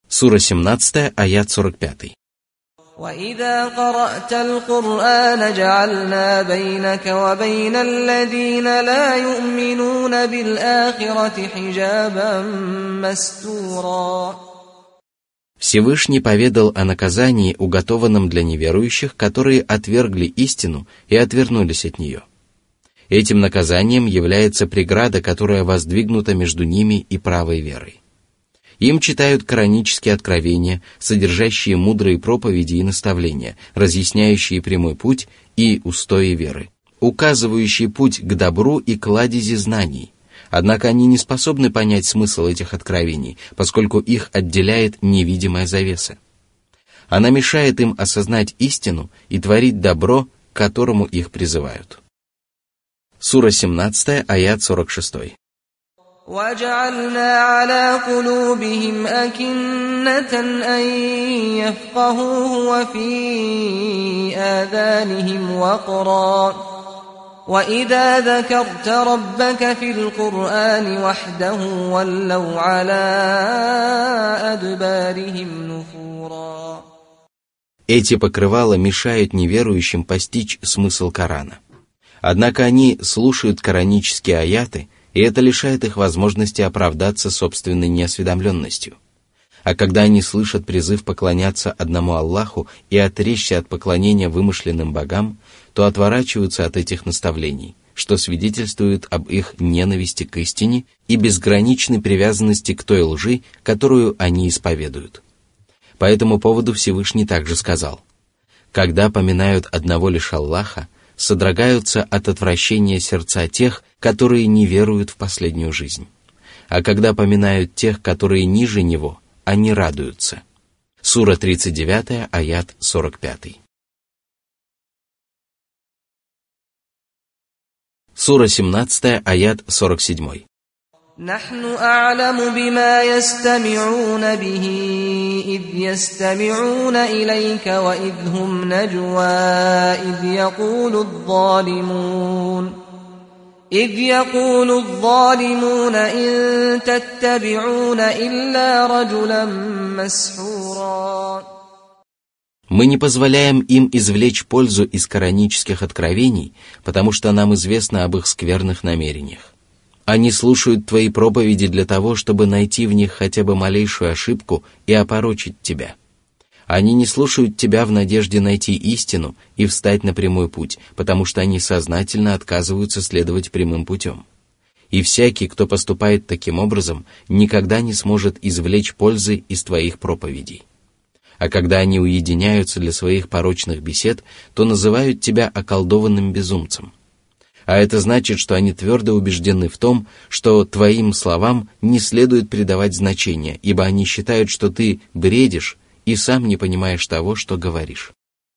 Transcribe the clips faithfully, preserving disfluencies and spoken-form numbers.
Сура семнадцатая, аят сорок пятый. وَإِذَا قَرَأْتَ الْقُرْآنَ جَعَلْنَا بَيْنَكَ وَبَيْنَ الَّذِينَ لَا يُؤْمِنُونَ بِالْآخِرَةِ حِجَابًا مَسْتُورًا. Всевышний поведал о наказании, уготованном для неверующих, которые отвергли истину и отвернулись от нее. Этим наказанием является преграда, которая воздвигнута между ними и правой верой. Им читают коранические откровения, содержащие мудрые проповеди и наставления, разъясняющие прямой путь и устои веры, указывающие путь к добру и кладези знаний. Однако они не способны понять смысл этих откровений, поскольку их отделяет невидимая завеса. Она мешает им осознать истину и творить добро, к которому их призывают. Сура семнадцатая, аят сорок шестой. وَجَعَلْنَا عَلَى قُلُوبِهِمْ أَكِنَّةً أَن يَفْقَهُوهُ وَفِي آذَانِهِمْ وَقْرًا وَإِذَا ذَكَرْتَ رَبَّكَ فِي الْقُرْآنِ وَحْدَهُ وَلَّوْا عَلَى أَدْبَارِهِمْ نُفُورًا. Эти покрывала мешают неверующим постичь смысл Корана. Однако они слушают коранические аяты, и это лишает их возможности оправдаться собственной неосведомленностью. А когда они слышат призыв поклоняться одному Аллаху и отречься от поклонения вымышленным богам, то отворачиваются от этих наставлений, что свидетельствует об их ненависти к истине и безграничной привязанности к той лжи, которую они исповедуют. По этому поводу Всевышний также сказал: «Когда поминают одного лишь Аллаха, содрогаются от отвращения сердца тех, которые не веруют в последнюю жизнь. А когда поминают тех, которые ниже него, они радуются». Сура тридцать девятая, аят сорок пятый. Сура семнадцатая, аят сорок седьмой. نحن أعلم بما يستمعون به إذ يستمعون إليك وإذ هم نجوى إذ يقول الظالمون إذ يقول الظالمون إن تتبعون إلا رجلا مسحورا. Мы не позволяем им извлечь пользу из коранических откровений, потому что нам известно об их скверных намерениях. Они слушают твои проповеди для того, чтобы найти в них хотя бы малейшую ошибку и опорочить тебя. Они не слушают тебя в надежде найти истину и встать на прямой путь, потому что они сознательно отказываются следовать прямым путем. И всякий, кто поступает таким образом, никогда не сможет извлечь пользы из твоих проповедей. А когда они уединяются для своих порочных бесед, то называют тебя околдованным безумцем. А это значит, что они твердо убеждены в том, что твоим словам не следует придавать значения, ибо они считают, что ты бредишь и сам не понимаешь того, что говоришь.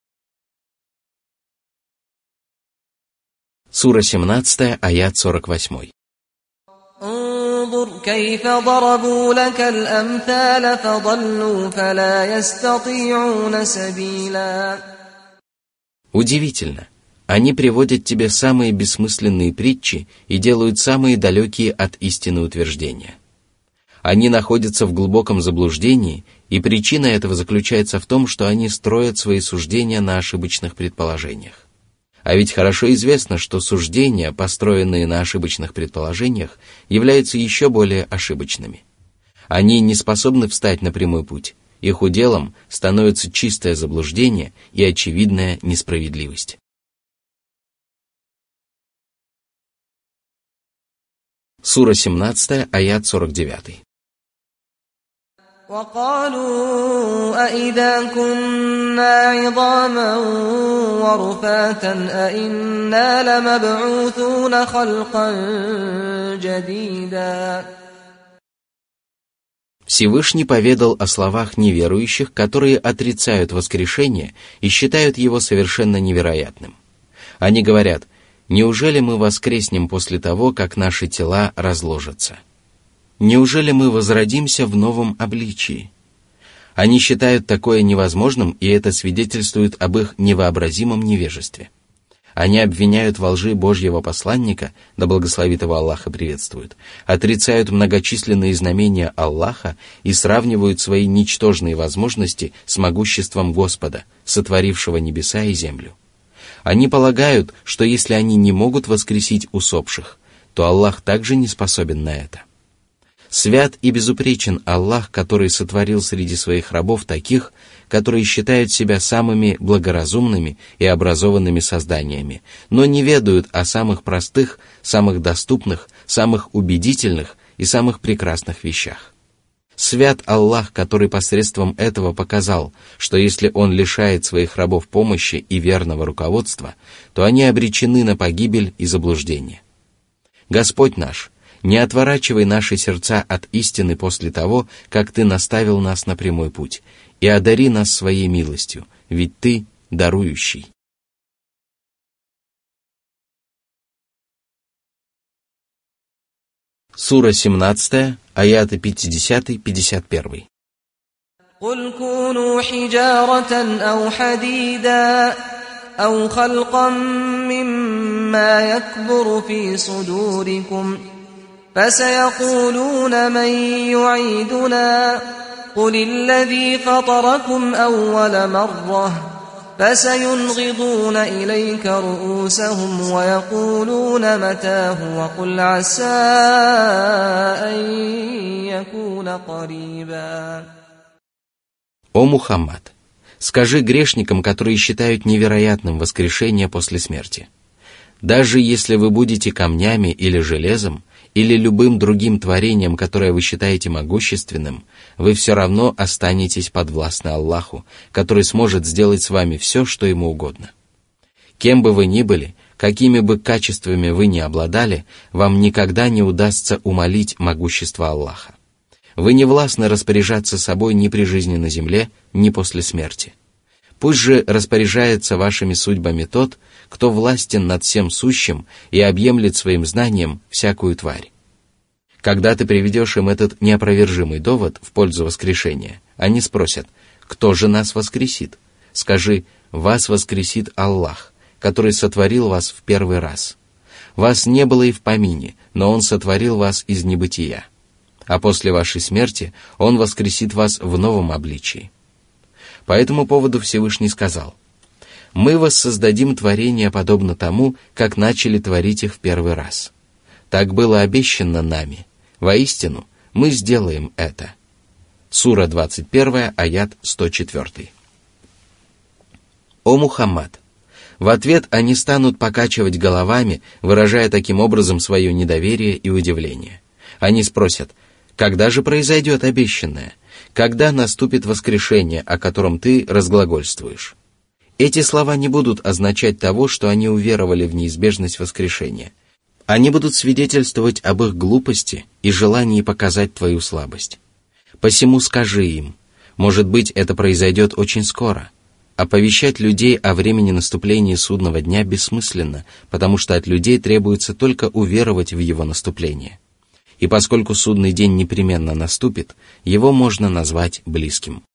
Сура семнадцатая, аят сорок восьмой. انظر كيف ضربوا لك الأمثال فضلوا فلا يستطيعون سبيلا. Удивительно. Они приводят тебе самые бессмысленные притчи и делают самые далекие от истины утверждения. Они находятся в глубоком заблуждении, и причина этого заключается в том, что они строят свои суждения на ошибочных предположениях. А ведь хорошо известно, что суждения, построенные на ошибочных предположениях, являются еще более ошибочными. Они не способны встать на прямой путь, их уделом становится чистое заблуждение и очевидная несправедливость. Сура семнадцатая, аят сорок девятый. وقالوا أإذا كنا عظاما ورفاتا أإنا لمبعوثون خلقا جديدا. Всевышний поведал о словах неверующих, которые отрицают воскрешение и считают его совершенно невероятным. Они говорят: «Неужели мы воскреснем после того, как наши тела разложатся? Неужели мы возродимся в новом обличии?» Они считают такое невозможным, и это свидетельствует об их невообразимом невежестве. Они обвиняют во лжи Божьего посланника, да благословит его Аллах и приветствует, отрицают многочисленные знамения Аллаха и сравнивают свои ничтожные возможности с могуществом Господа, сотворившего небеса и землю. Они полагают, что если они не могут воскресить усопших, то Аллах также не способен на это. Свят и безупречен Аллах, который сотворил среди своих рабов таких, которые считают себя самыми благоразумными и образованными созданиями, но не ведают о самых простых, самых доступных, самых убедительных и самых прекрасных вещах. Свят Аллах, который посредством этого показал, что если Он лишает своих рабов помощи и верного руководства, то они обречены на погибель и заблуждение. Господь наш, не отворачивай наши сердца от истины после того, как Ты наставил нас на прямой путь, и одари нас своей милостью, ведь Ты дарующий. Сура семнадцатая, аяты пятьдесят-пятьдесят один. قل كونوا حجارة أو حديدا أو خلقا مما يكبر في صدوركم فسيقولون من يعيدنا قل الذي فطركم أول مرة فسينغضون إليك رؤوسهم ويقولون متاه وقل عسى أن يكون قريبا. О Мухаммад, скажи грешникам, которые считают невероятным воскрешение после смерти: даже если вы будете камнями или железом, или любым другим творением, которое вы считаете могущественным, вы все равно останетесь подвластны Аллаху, который сможет сделать с вами все, что ему угодно. Кем бы вы ни были, какими бы качествами вы ни обладали, вам никогда не удастся умалить могущество Аллаха. Вы не властны распоряжаться собой ни при жизни на земле, ни после смерти. Пусть же распоряжается вашими судьбами тот, кто властен над всем сущим и объемлет своим знанием всякую тварь. Когда ты приведешь им этот неопровержимый довод в пользу воскрешения, они спросят: кто же нас воскресит? Скажи: вас воскресит Аллах, который сотворил вас в первый раз. Вас не было и в помине, но Он сотворил вас из небытия. А после вашей смерти Он воскресит вас в новом обличии. По этому поводу Всевышний сказал: «Мы воссоздадим творение подобно тому, как начали творить их в первый раз. Так было обещано нами. Воистину, мы сделаем это». Сура двадцать первая, аят сто четыре. О Мухаммад! В ответ они станут покачивать головами, выражая таким образом свое недоверие и удивление. Они спросят: когда же произойдет обещанное? Когда наступит воскрешение, о котором ты разглагольствуешь? Эти слова не будут означать того, что они уверовали в неизбежность воскрешения. Они будут свидетельствовать об их глупости и желании показать твою слабость. Посему скажи им: может быть, это произойдет очень скоро. Оповещать людей о времени наступления судного дня бессмысленно, потому что от людей требуется только уверовать в его наступление. И поскольку судный день непременно наступит, его можно назвать близким.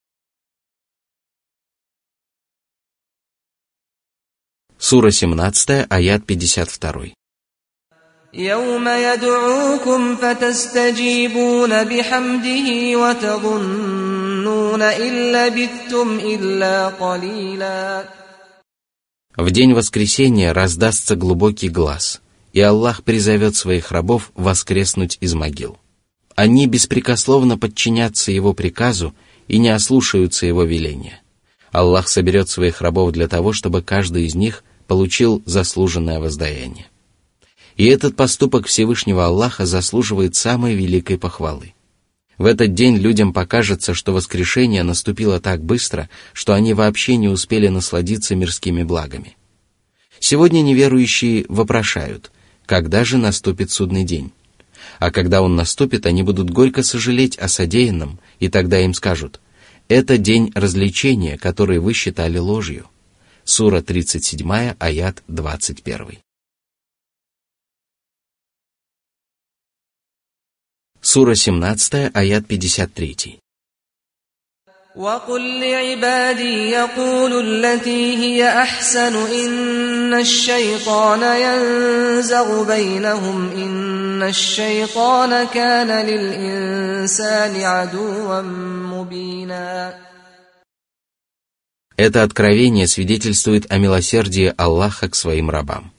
Сура семнадцатая, аят пятьдесят два. يوم يدعوكم فتستجيبون بحمده وتظنون إن لبثتم إلا قليلا. В день воскресения раздастся глубокий глас, и Аллах призовет своих рабов воскреснуть из могил. Они беспрекословно подчинятся Его приказу и не ослушаются Его веления. Аллах соберет своих рабов для того, чтобы каждый из них получил заслуженное воздаяние. И этот поступок Всевышнего Аллаха заслуживает самой великой похвалы. В этот день людям покажется, что воскрешение наступило так быстро, что они вообще не успели насладиться мирскими благами. Сегодня неверующие вопрошают: когда же наступит судный день? А когда он наступит, они будут горько сожалеть о содеянном, и тогда им скажут: это день развлечения, который вы считали ложью. Сура тридцать седьмая, аят двадцать первый. Сура семнадцатая, аят пятьдесят третий. وقل لعبادي يقولوا التي هي أحسن إن الشيطان ينزغ بينهم إن الشيطان كان للإنسان عدوا مبينا. Это откровение свидетельствует о милосердии Аллаха к своим рабам.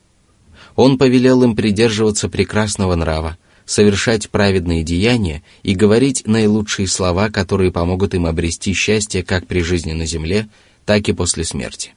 Он повелел им придерживаться прекрасного нрава, совершать праведные деяния и говорить наилучшие слова, которые помогут им обрести счастье как при жизни на земле, так и после смерти.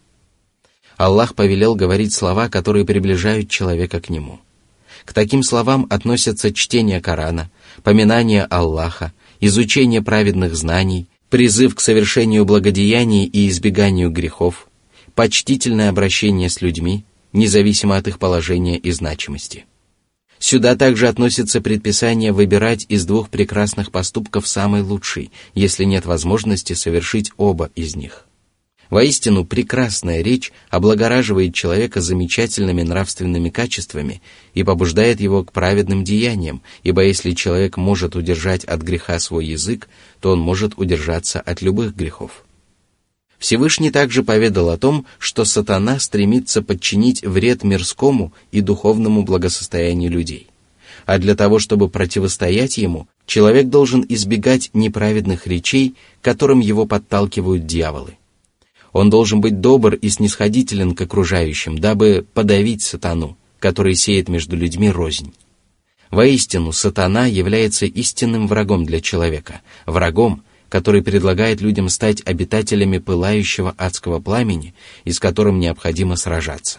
Аллах повелел говорить слова, которые приближают человека к Нему. К таким словам относятся чтение Корана, поминание Аллаха, изучение праведных знаний, призыв к совершению благодеяний и избеганию грехов, почтительное обращение с людьми, независимо от их положения и значимости. Сюда также относится предписание выбирать из двух прекрасных поступков самый лучший, если нет возможности совершить оба из них. Воистину, прекрасная речь облагораживает человека замечательными нравственными качествами и побуждает его к праведным деяниям, ибо если человек может удержать от греха свой язык, то он может удержаться от любых грехов. Всевышний также поведал о том, что сатана стремится подчинить вред мирскому и духовному благосостоянию людей. А для того, чтобы противостоять ему, человек должен избегать неправедных речей, к которым его подталкивают дьяволы. Он должен быть добр и снисходителен к окружающим, дабы подавить сатану, который сеет между людьми рознь. Воистину, сатана является истинным врагом для человека, врагом, который предлагает людям стать обитателями пылающего адского пламени и с которым необходимо сражаться.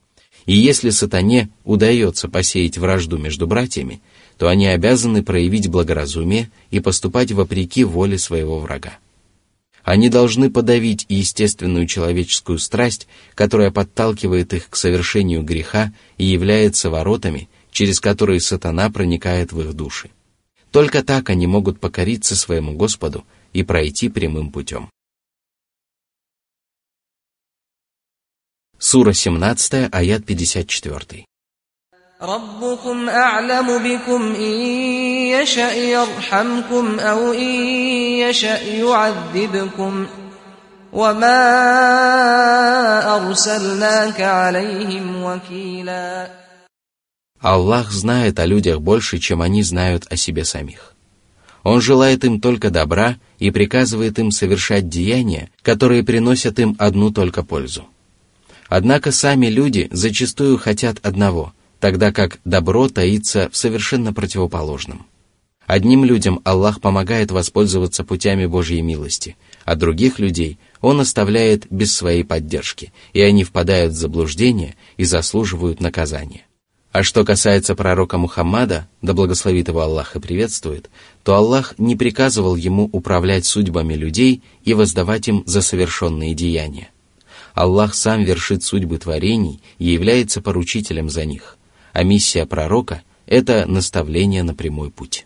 И если сатане удается посеять вражду между братьями, то они обязаны проявить благоразумие и поступать вопреки воле своего врага. Они должны подавить естественную человеческую страсть, которая подталкивает их к совершению греха и является воротами, через которые сатана проникает в их души. Только так они могут покориться своему Господу и пройти прямым путем. Сура семнадцатая, аят пятьдесят четыре. ربكم أعلم بكم إن يشأ يرحمكم أو إن يشأ يعذبكم وما أرسلناك عليهم وكيلا. Аллах знает о людях больше, чем они знают о себе самих. Он желает им только добра и приказывает им совершать деяния, которые приносят им одну только пользу. Однако сами люди зачастую хотят одного, тогда как добро таится в совершенно противоположном. Одним людям Аллах помогает воспользоваться путями Божьей милости, а других людей Он оставляет без своей поддержки, и они впадают в заблуждение и заслуживают наказания. А что касается пророка Мухаммада, да благословит его Аллах и приветствует, то Аллах не приказывал ему управлять судьбами людей и воздавать им за совершенные деяния. Аллах сам вершит судьбы творений и является поручителем за них, а миссия пророка – это наставление на прямой путь.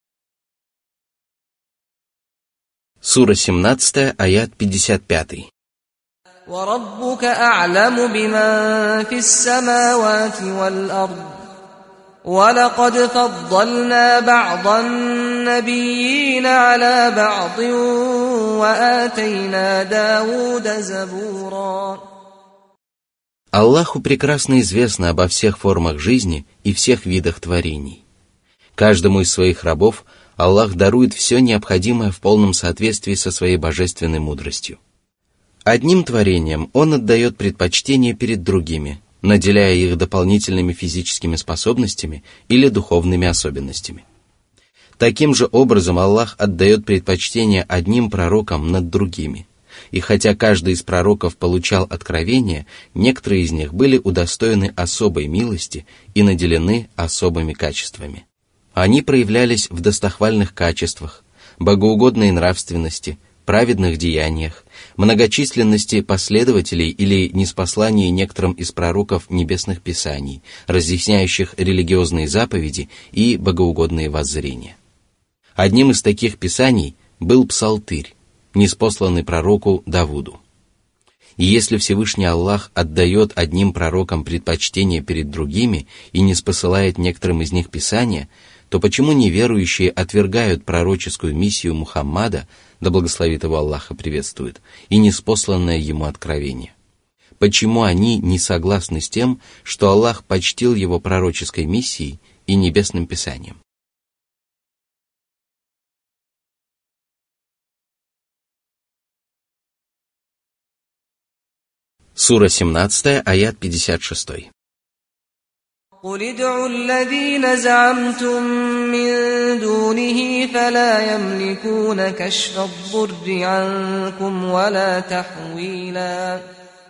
Сура семнадцатая, аят пятьдесят пять. وَرَبُّكَ أَعْلَمُ بِمَنْ فِي السَّمَاوَاتِ وَالْأَرْضِ وَلَقَدْ فَضَّلْنَا بَعْضَ النَّبِيِّينَ عَلَى بَعْضٍ وَآتَيْنَا دَاوُودَ زَبُورًا. Аллаху прекрасно известно обо всех формах жизни и всех видах творений. Каждому из своих рабов Аллах дарует все необходимое в полном соответствии со своей божественной мудростью. Одним творениям Он отдает предпочтение перед другими, наделяя их дополнительными физическими способностями или духовными особенностями. Таким же образом Аллах отдает предпочтение одним пророкам над другими. И хотя каждый из пророков получал откровение, некоторые из них были удостоены особой милости и наделены особыми качествами. Они проявлялись в достохвальных качествах, богоугодной нравственности, праведных деяниях, многочисленности последователей или ниспослании некоторым из пророков небесных писаний, разъясняющих религиозные заповеди и богоугодные воззрения. Одним из таких писаний был Псалтырь, ниспосланный пророку Давуду. И если Всевышний Аллах отдает одним пророкам предпочтение перед другими и ниспосылает некоторым из них писания, то почему неверующие отвергают пророческую миссию Мухаммада, да благословит его Аллах и приветствует, и ниспосланное ему откровение? Почему они не согласны с тем, что Аллах почтил его пророческой миссией и небесным писанием? Сура семнадцатая, аят пятьдесят шесть. قل ادعوا الذين زعمتم من دونه فلا يملكون كشف الضر عنكم ولا تحويلا.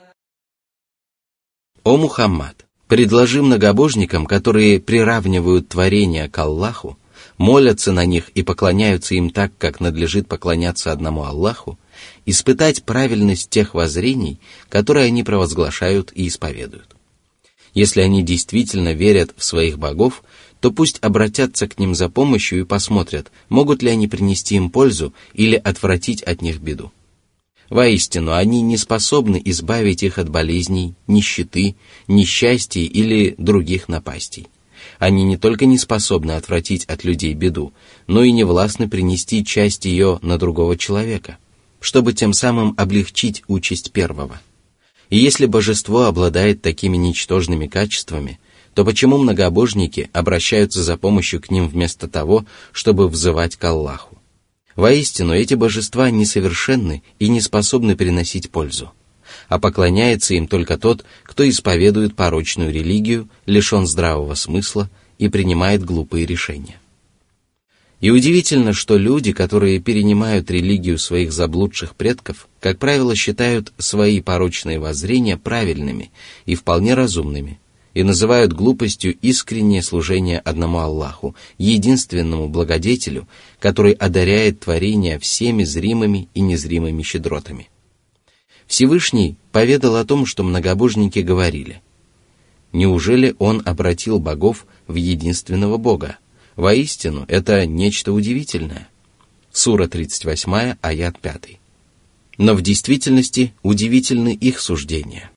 О Мухаммад, предложи многобожникам, которые приравнивают творения к Аллаху, молятся на них и поклоняются им так, как надлежит поклоняться одному Аллаху, испытать правильность тех воззрений, которые они провозглашают и исповедуют. Если они действительно верят в своих богов, то пусть обратятся к ним за помощью и посмотрят, могут ли они принести им пользу или отвратить от них беду. Воистину, они не способны избавить их от болезней, нищеты, несчастий или других напастей. Они не только не способны отвратить от людей беду, но и не властны принести часть ее на другого человека, чтобы тем самым облегчить участь первого. И если божество обладает такими ничтожными качествами, то почему многобожники обращаются за помощью к ним вместо того, чтобы взывать к Аллаху? Воистину, эти божества несовершенны и не способны приносить пользу, а поклоняется им только тот, кто исповедует порочную религию, лишен здравого смысла и принимает глупые решения. И удивительно, что люди, которые перенимают религию своих заблудших предков, как правило, считают свои порочные воззрения правильными и вполне разумными, и называют глупостью искреннее служение одному Аллаху, единственному благодетелю, который одаряет творения всеми зримыми и незримыми щедротами. Всевышний поведал о том, что многобожники говорили: «Неужели он обратил богов в единственного Бога? Воистину, это нечто удивительное». Сура тридцать восемь, аят пять. Но в действительности удивительны их суждения.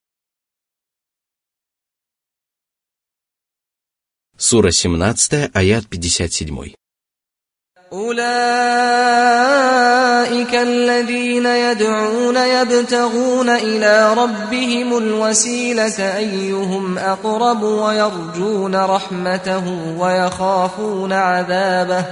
Сура семнадцатая, аят пятьдесят семь. أولئك الذين يدعون يبتغون إلى ربهم الوسيلة أيهم أقرب ويرجون رحمته ويخافون عذابه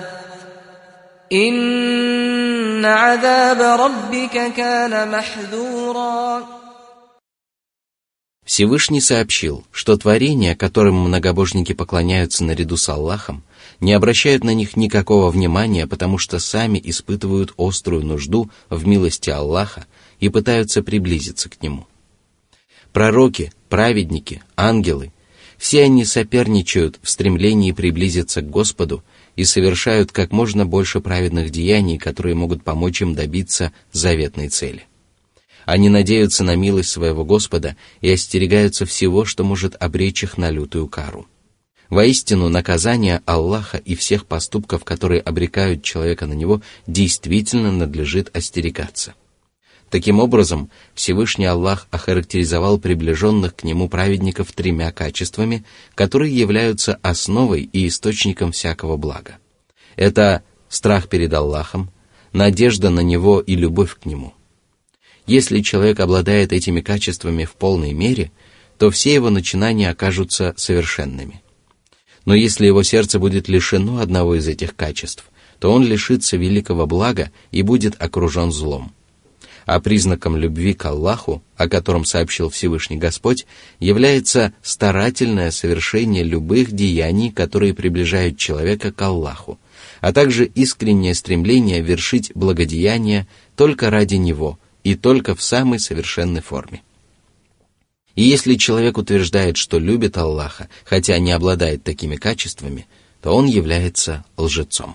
إن عذاب ربك كان محذورا. Всевышний сообщил, что творения, которым многобожники поклоняются наряду с Аллахом, не обращают на них никакого внимания, потому что сами испытывают острую нужду в милости Аллаха и пытаются приблизиться к Нему. Пророки, праведники, ангелы – все они соперничают в стремлении приблизиться к Господу и совершают как можно больше праведных деяний, которые могут помочь им добиться заветной цели. Они надеются на милость своего Господа и остерегаются всего, что может обречь их на лютую кару. Воистину, наказание Аллаха и всех поступков, которые обрекают человека на него, действительно надлежит остерегаться. Таким образом, Всевышний Аллах охарактеризовал приближенных к Нему праведников тремя качествами, которые являются основой и источником всякого блага. Это страх перед Аллахом, надежда на Него и любовь к Нему. Если человек обладает этими качествами в полной мере, то все его начинания окажутся совершенными. Но если его сердце будет лишено одного из этих качеств, то он лишится великого блага и будет окружен злом. А признаком любви к Аллаху, о котором сообщил Всевышний Господь, является старательное совершение любых деяний, которые приближают человека к Аллаху, а также искреннее стремление вершить благодеяния только ради Него и только в самой совершенной форме. И если человек утверждает, что любит Аллаха, хотя не обладает такими качествами, то он является лжецом.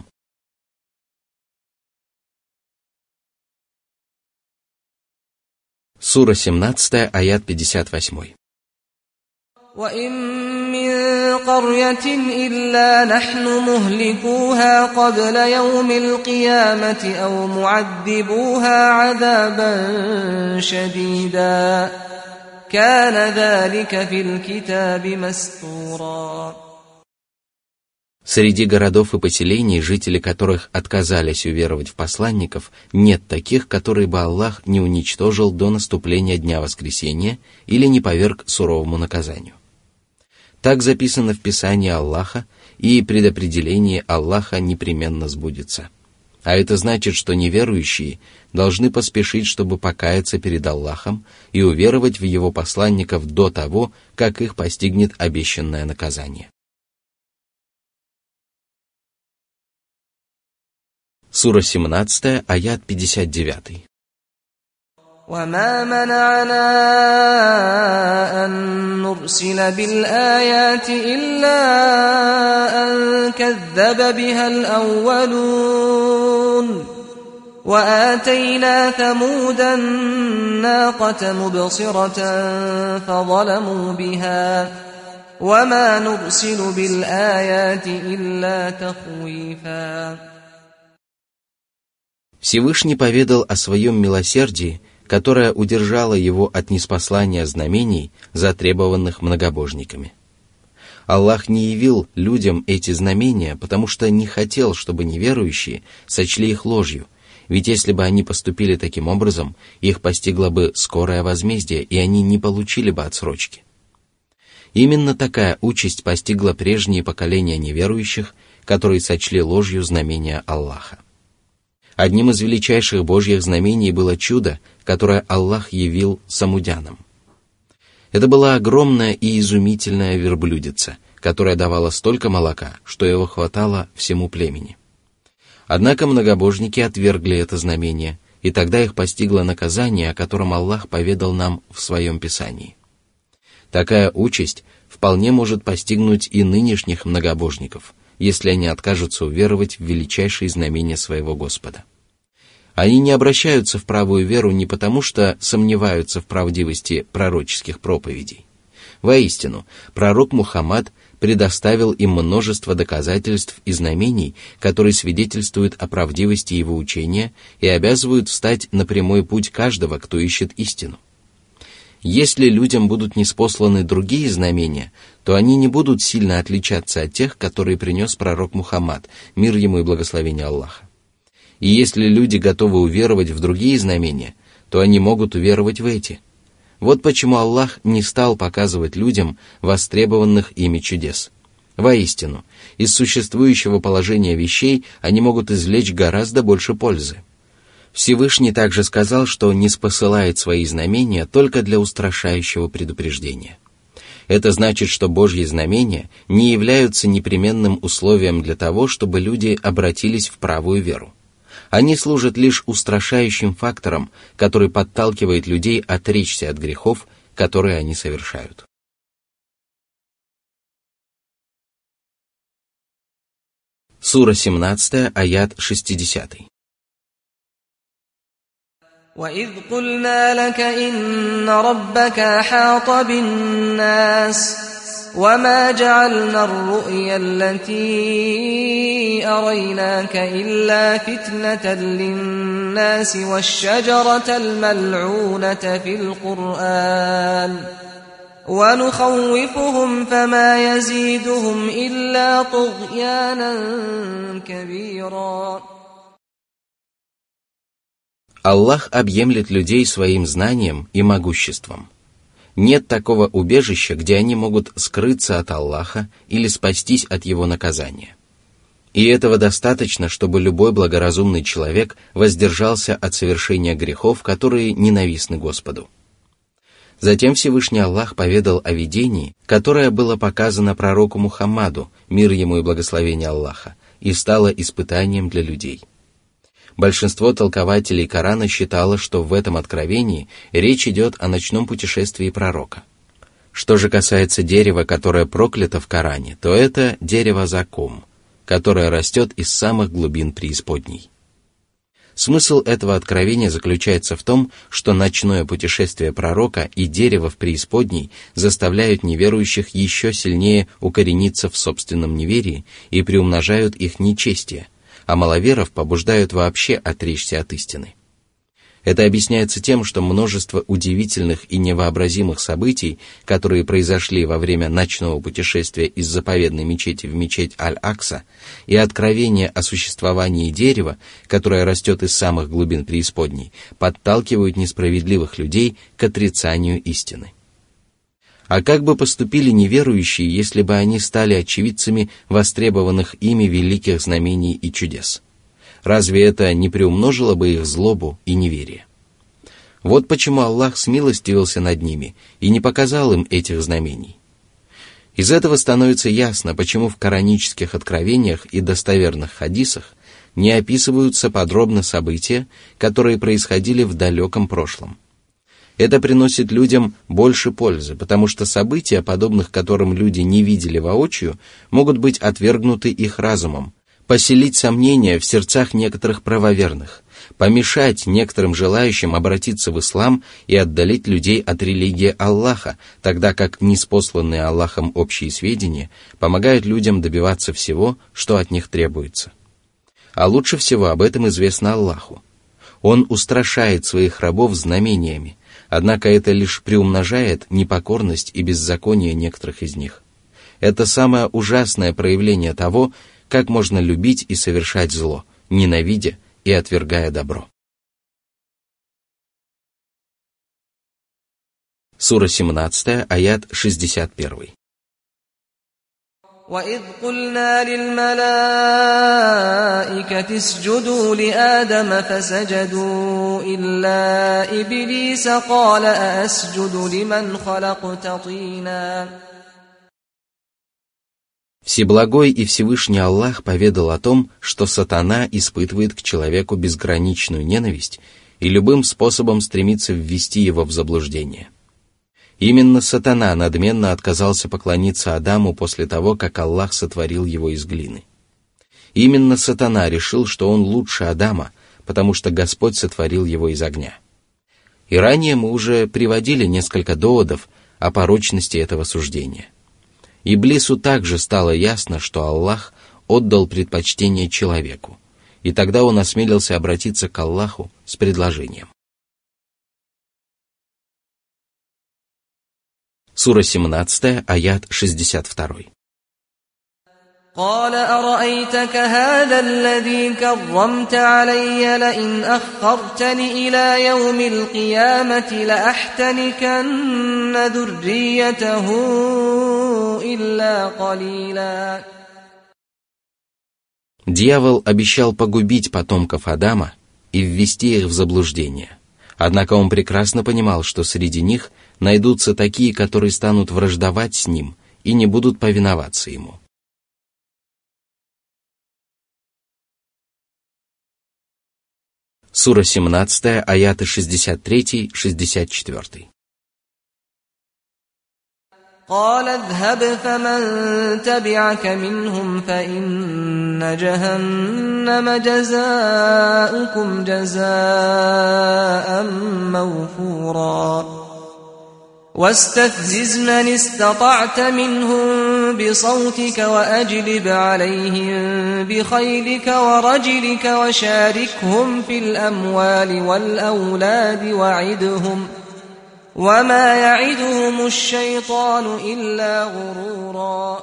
Сура семнадцатая, аят пятьдесят восемь. وَإِن مِّن قَرْيَةٍ إِلَّا نَحْنُ مُهْلِكُوهَا قَبْلَ يَوْمِ الْقِيَامَةِ أَوْ مُعَذِّبُوهَا عَذَابًا شَدِيدًا كَانَ ذَلِكَ فِي الْكِتَابِ مَسْطُورًا. Среди городов и поселений, жители которых отказались уверовать в посланников, нет таких, которые бы Аллах не уничтожил до наступления Дня Воскресения или не поверг суровому наказанию. Так записано в Писании Аллаха, и предопределение Аллаха непременно сбудется. А это значит, что неверующие должны поспешить, чтобы покаяться перед Аллахом и уверовать в Его посланников до того, как их постигнет обещанное наказание. Сура семнадцатая, аят пятьдесят девять. وما منعنا أن نرسل بالآيات إلا أن كذب بها الأولون وآتينا ثمود الناقة مبصرة فظلموا بها وما نرسل بالآيات إلا تخويفا. Всевышний поведал о своем милосердии, которое удержало его от ниспослания знамений, затребованных многобожниками. Аллах не явил людям эти знамения, потому что не хотел, чтобы неверующие сочли их ложью, ведь если бы они поступили таким образом, их постигло бы скорое возмездие, и они не получили бы отсрочки. Именно такая участь постигла прежние поколения неверующих, которые сочли ложью знамения Аллаха. Одним из величайших Божьих знамений было чудо, которое Аллах явил самудянам. Это была огромная и изумительная верблюдица, которая давала столько молока, что его хватало всему племени. Однако многобожники отвергли это знамение, и тогда их постигло наказание, о котором Аллах поведал нам в своем Писании. Такая участь вполне может постигнуть и нынешних многобожников, если они откажутся уверовать в величайшие знамения своего Господа. Они не обращаются в правую веру не потому, что сомневаются в правдивости пророческих проповедей. Воистину, пророк Мухаммад предоставил им множество доказательств и знамений, которые свидетельствуют о правдивости его учения и обязывают встать на прямой путь каждого, кто ищет истину. Если людям будут ниспосланы другие знамения, то они не будут сильно отличаться от тех, которые принес пророк Мухаммад, мир ему и благословение Аллаха. И если люди готовы уверовать в другие знамения, то они могут уверовать в эти. Вот почему Аллах не стал показывать людям востребованных ими чудес. Воистину, из существующего положения вещей они могут извлечь гораздо больше пользы. Всевышний также сказал, что не спосылает свои знамения только для устрашающего предупреждения. Это значит, что Божьи знамения не являются непременным условием для того, чтобы люди обратились в правую веру. Они служат лишь устрашающим фактором, который подталкивает людей отречься от грехов, которые они совершают. Сура семнадцатая, аят шестидесятый. وَإِذْ قُلْنَا لَكَ إِنَّ رَبَّكَ أَحَاطَ بِالنَّاسِ وَمَا جَعَلْنَا الرُّؤْيَا الَّتِي أَرَيْنَاكَ إِلَّا فِتْنَةً لِلنَّاسِ وَالشَّجَرَةَ الْمَلْعُونَةَ فِي الْقُرْآنِ وَنُخَوِّفُهُمْ فَمَا يَزِيدُهُمْ إِلَّا طُغْيَانًا كَبِيرًا. Аллах объемлет людей своим знанием и могуществом. Нет такого убежища, где они могут скрыться от Аллаха или спастись от Его наказания. И этого достаточно, чтобы любой благоразумный человек воздержался от совершения грехов, которые ненавистны Господу. Затем Всевышний Аллах поведал о видении, которое было показано пророку Мухаммаду, мир ему и благословение Аллаха, и стало испытанием для людей. Большинство толкователей Корана считало, что в этом откровении речь идет о ночном путешествии пророка. Что же касается дерева, которое проклято в Коране, то это дерево закум, которое растет из самых глубин преисподней. Смысл этого откровения заключается в том, что ночное путешествие пророка и дерево в преисподней заставляют неверующих еще сильнее укорениться в собственном неверии и приумножают их нечестие, а маловеров побуждают вообще отречься от истины. Это объясняется тем, что множество удивительных и невообразимых событий, которые произошли во время ночного путешествия из заповедной мечети в мечеть Аль-Акса, и откровение о существовании дерева, которое растет из самых глубин преисподней, подталкивают несправедливых людей к отрицанию истины. А как бы поступили неверующие, если бы они стали очевидцами востребованных ими великих знамений и чудес? Разве это не приумножило бы их злобу и неверие? Вот почему Аллах смилостивился над ними и не показал им этих знамений. Из этого становится ясно, почему в коранических откровениях и достоверных хадисах не описываются подробно события, которые происходили в далеком прошлом. Это приносит людям больше пользы, потому что события, подобных которым люди не видели воочию, могут быть отвергнуты их разумом, поселить сомнения в сердцах некоторых правоверных, помешать некоторым желающим обратиться в ислам и отдалить людей от религии Аллаха, тогда как ниспосланные Аллахом общие сведения помогают людям добиваться всего, что от них требуется. А лучше всего об этом известно Аллаху. Он устрашает своих рабов знамениями, однако это лишь приумножает непокорность и беззаконие некоторых из них. Это самое ужасное проявление того, как можно любить и совершать зло, ненавидя и отвергая добро. Сура семнадцатая, аят шестьдесят один. وَإِذْ قُلْنَا لِلْمَلَائِكَةِ اسْجُدُوا لِآدَمَ فَسَجَدُوا إِلَّا إِبْلِيسَ قَالَ أَأَسْجُدُ لِمَنْ خَلَقْتَ طِينًا. Всеблагой и Всевышний Аллах поведал о том, что сатана испытывает к человеку безграничную ненависть и любым способом стремится ввести его в заблуждение. Именно сатана надменно отказался поклониться Адаму после того, как Аллах сотворил его из глины. Именно сатана решил, что он лучше Адама, потому что Господь сотворил его из огня. И ранее мы уже приводили несколько доводов о порочности этого суждения. Иблису также стало ясно, что Аллах отдал предпочтение человеку, и тогда он осмелился обратиться к Аллаху с предложением. Сура семнадцатая, аят шестьдесят два. قال أرأيتك هذا الذي كرمت علي لئن أخرتني إلى يوم القيامة لأحتنكن ذريته إلا قليلا. Дьявол обещал погубить потомков Адама и ввести их в заблуждение. Однако он прекрасно понимал, что среди них найдутся такие, которые станут враждовать с ним и не будут повиноваться ему. Сура семнадцатая, аяты шестьдесят три шестьдесят четыре. قال اذهب فمن تبعك منهم فإن جهنم جزاؤكم جزاء موفورا واستفزز من استطعت منهم بصوتك وأجلب عليهم بخيلك ورجلك وشاركهم في الأموال والأولاد وعدهم وما يعدهم الشيطان إلا غرورا.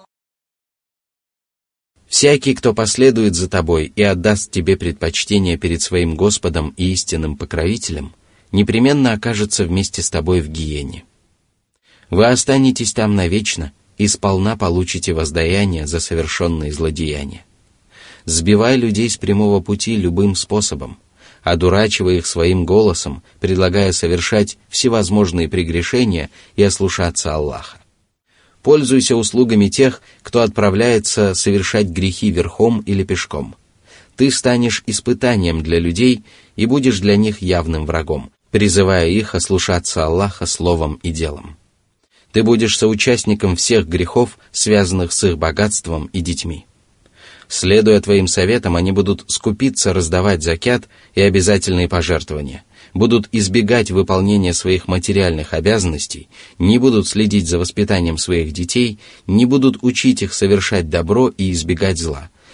Всякий, кто последует за тобой и отдаст тебе предпочтение перед своим Господом и истинным покровителем, непременно окажется вместе с тобой в гиене. Вы останетесь там навечно и сполна получите воздаяние за совершенные злодеяния. Сбивай людей с прямого пути любым способом, одурачивая их своим голосом, предлагая совершать всевозможные прегрешения и ослушаться Аллаха. Пользуйся услугами тех, кто отправляется совершать грехи верхом или пешком. Ты станешь испытанием для людей и будешь для них явным врагом, призывая их ослушаться Аллаха словом и делом. Ты будешь соучастником всех грехов, связанных с их богатством и детьми. Следуя твоим советам, они будут скупиться раздавать закят и обязательные пожертвования, будут избегать выполнения своих материальных обязанностей, не будут следить за воспитанием своих детей, не будут учить их совершать добро и избегать зла,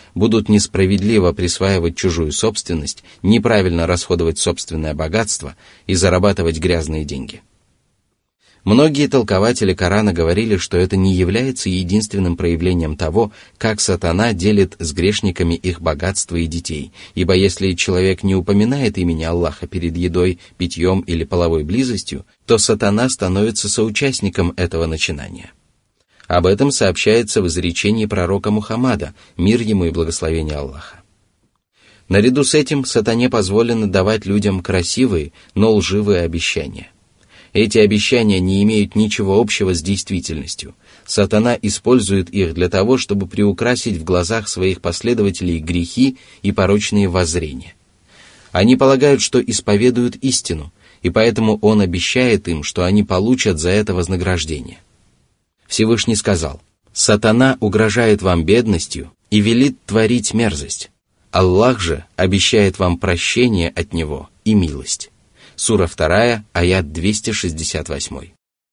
будут несправедливо присваивать чужую собственность, неправильно расходовать собственное богатство и зарабатывать грязные деньги. Многие толкователи Корана говорили, что это не является единственным проявлением того, как сатана делит с грешниками их богатство и детей, ибо если человек не упоминает имени Аллаха перед едой, питьем или половой близостью, то сатана становится соучастником этого начинания. Об этом сообщается в изречении пророка Мухаммада, мир ему и благословение Аллаха. Наряду с этим сатане позволено давать людям красивые, но лживые обещания. Эти обещания не имеют ничего общего с действительностью. Сатана использует их для того, чтобы приукрасить в глазах своих последователей грехи и порочные воззрения. Они полагают, что исповедуют истину, и поэтому он обещает им, что они получат за это вознаграждение. Всевышний сказал: «Сатана угрожает вам бедностью и велит творить мерзость. Аллах же обещает вам прощение от него и милость». Сура вторая, аят двести шестьдесят восемь.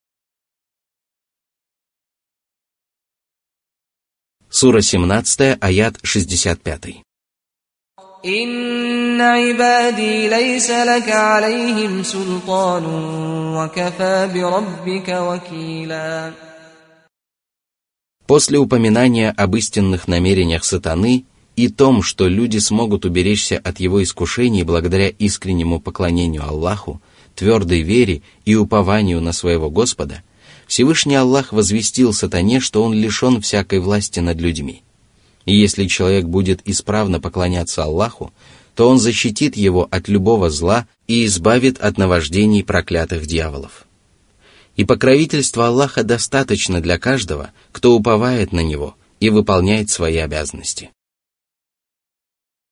Сура семнадцатая, аят шестьдесят пять. «Инна ибади лейса лака алейхим султану, ва кафа би раббика вакила». После упоминания об истинных намерениях сатаны и том, что люди смогут уберечься от его искушений благодаря искреннему поклонению Аллаху, твердой вере и упованию на своего Господа, Всевышний Аллах возвестил сатане, что он лишен всякой власти над людьми. И если человек будет исправно поклоняться Аллаху, то он защитит его от любого зла и избавит от наваждений проклятых дьяволов. И покровительство Аллаха достаточно для каждого, кто уповает на него и выполняет свои обязанности.